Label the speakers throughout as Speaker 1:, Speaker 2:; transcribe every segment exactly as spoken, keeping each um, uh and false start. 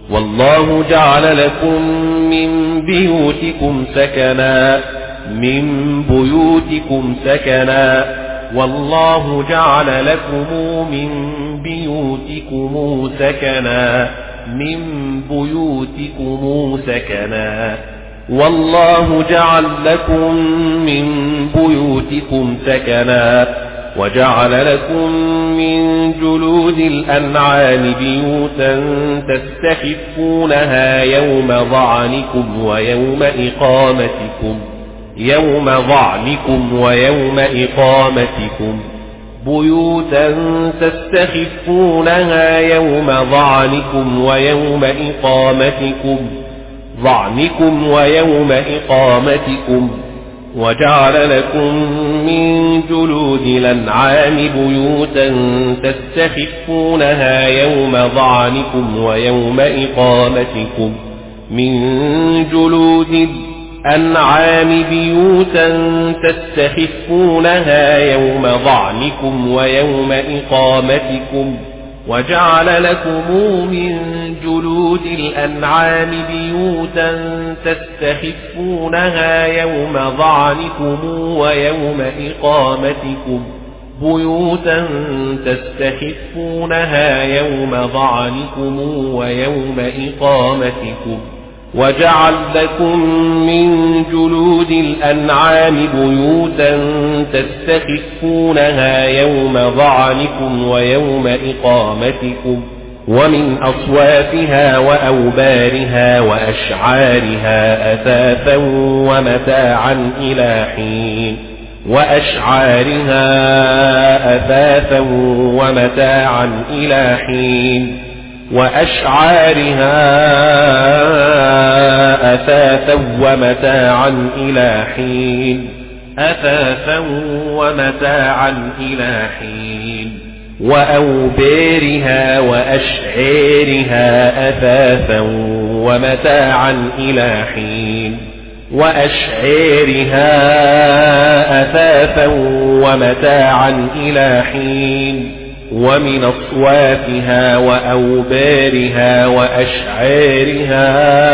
Speaker 1: والله جعل لكم من بيوتكم سكنا من بيوتكم سكنا والله جعل لكم من بيوتكم سكنا من بيوتكم سكنا والله جعل لكم من بيوتكم سكنا وجعل لكم من جلود الأنعام بيوتا تستخفونها يوم ظعنكم ويوم إقامتكم يوم ظعنكم ويوم إقامتكم بيوتا تستخفونها يوم ظعنكم ويوم إقامتكم ظعنكم ويوم إقامتكم وجعل لكم من جلود الأنعام بيوتا تستخفونها يوم ظعنكم ويوم إقامتكم من جلود الأنعام بيوتا تستخفونها يوم ظعنكم ويوم إقامتكم وجعل لكم من جلود الأنعام بيوتا تستخفونها يوم ظعنكم ويوم إقامتكم بيوتا تستخفونها يوم ظعنكم ويوم إقامتكم وجعل لكم من جلود الأنعام بيوتا تستخفونها يوم ظعنكم ويوم إقامتكم ومن أصوافها وأوبارها وأشعارها أثاثا ومتاعا إلى حين وأشعارها أثاثا ومتاعا إلى حين وأشعارها أثاثا ومتاعا إلى حين أثاثا ومتاعا إلى حين وأوبارها وأشعارها أثاثا ومتاعا إلى حين وأشعارها أثاثا ومتاعا إلى حين ومن أصوافها وأوبارها وأشعارها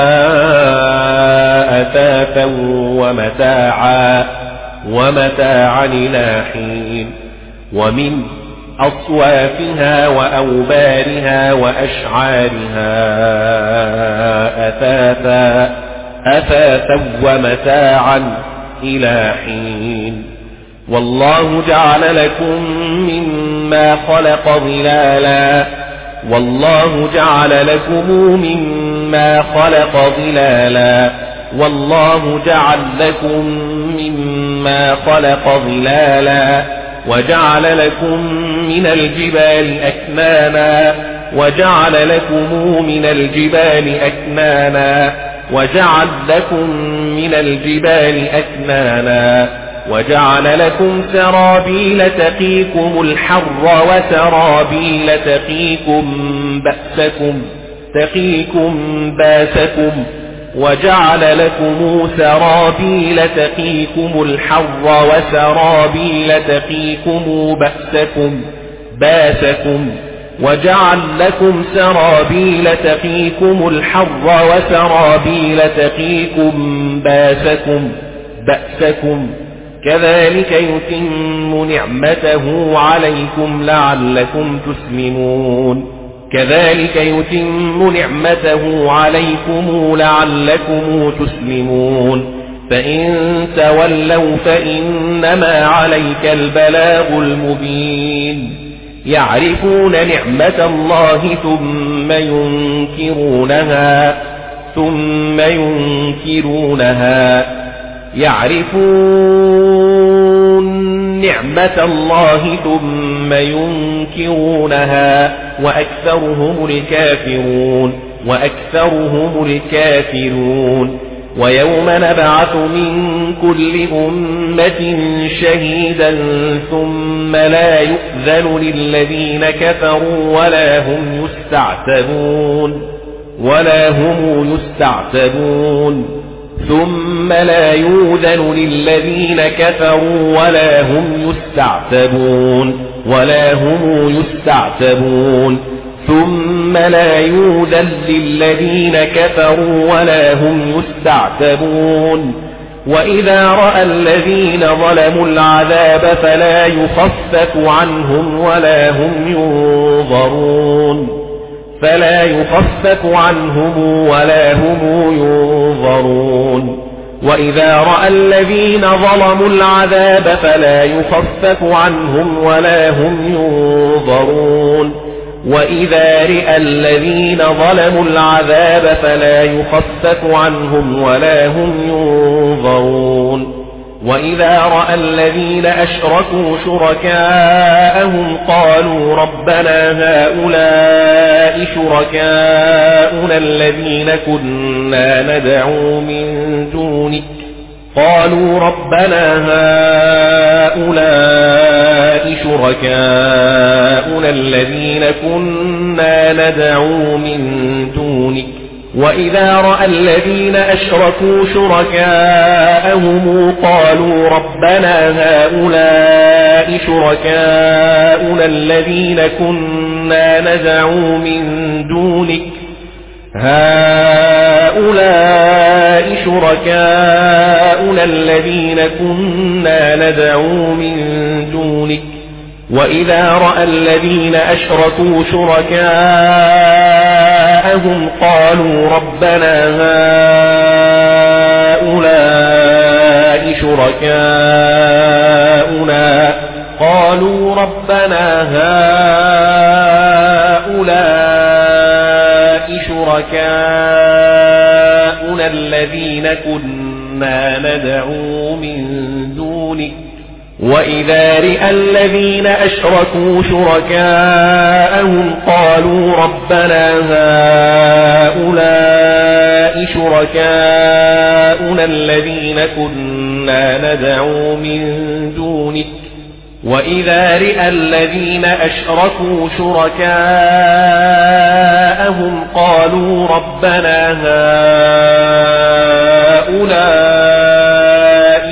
Speaker 1: أثاثا ومتاعا ومتاعا إلى حين ومن أصوافها وأوبارها وأشعارها أثاثا أثاثا ومتاعا إلى حين والله جعل لكم مما خلق ظلالا والله جعل لكم مما خلق ظلالا والله جعل لكم مما خلق ظلالا وجعل لكم من الجبال أكنانا وجعل لكم من الجبال أكنانا وجعل لكم من الجبال أكنانا وجعل لكم سرابيل تقيكم الحر وسرابيل تقيكم بأسكم تقيكم باسكم وجعل لكم سرابيل تقيكم الحر وسرابيل تقيكم بأسكم باسكم وجعل لكم سرابيل تقيكم الحر وسرابيل تقيكم باسكم بأسكم كذلك يتم نعمته عليكم لعلكم تسلمون كذلك يتم نعمته عليكم لعلكم تسلمون فإن تولوا فإنما عليك البلاغ المبين يعرفون نعمة الله ثم ينكرونها ثم ينكرونها يعرفون نعمة الله ثم ينكرونها وأكثرهم الكافرون وأكثرهم الكافرون ويوم نبعث من كل أمة شهيدا ثم لا يؤذن للذين كفروا ولا هم يستعتبون ولا هم يستعتبون ثم لا يؤذن للذين كفروا ولا هم يستعتبون ولا هم يستعتبون ثم لا يؤذن للذين كفروا ولا هم يستعتبون وإذا رأى الذين ظلموا العذاب فلا يخفف عنهم ولا هم ينظرون فلا يخفف عنهم ولا هم ينظرون وإذا رأى الذين ظلموا العذاب فلا يخفف عنهم ولا هم ينظرون وإذا رأى الذين ظلموا العذاب فلا يخفف عنهم ولا هم ينظرون وإذا رأى الذين أشركوا شركاءهم قالوا ربنا هؤلاء شركاؤنا الذين كنا ندعو من دونك قالوا ربنا هؤلاء شركاؤنا الذين كنا ندعو من دونك وإذا رأى الذين أشركوا شركاءهم قالوا ربنا هؤلاء شركاؤنا الذين كنا ندعو من دونك هؤلاء شركاؤنا الذين كنا ندعو من دونك وإذا رأى الذين أشركوا شركاءهم قالوا ربنا هؤلاء شركاؤنا قالوا ربنا هؤلاء شركاؤنا الذين كنا ندعو من دونك وإذا رأى الذين أشركوا شركاءهم قالوا ربنا هؤلاء شركاؤنا الذين كنا ندعو من دونك وإذا رأى الذين أشركوا شركاءهم قالوا ربنا هؤلاء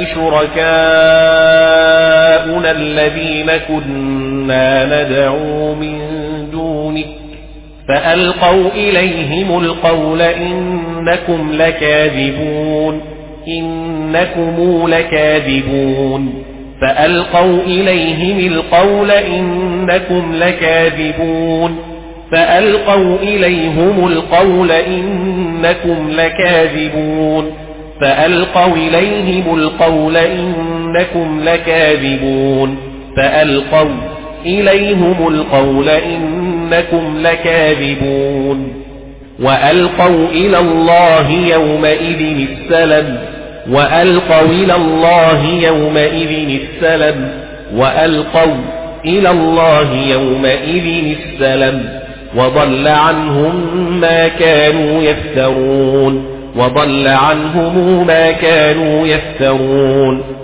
Speaker 1: شركاؤنا الذين كنا ندعو من دونك فألقوا إليهم القول إنكم لكاذبون إنكم لكاذبون فألقوا إليهم القول إنكم لكاذبون فألقوا إليهم القول إنكم لكاذبون فألقوا إليهم القول إنكم لكاذبون فألقوا إليهم القول إنكم لكاذبون وألقوا إلى الله يومئذ السلم وألقوا إلى الله يومئذ السلم وألقوا إلى الله يومئذ السلم وضل عنهم ما كانوا يفترون وضل عنهم ما كانوا يفترون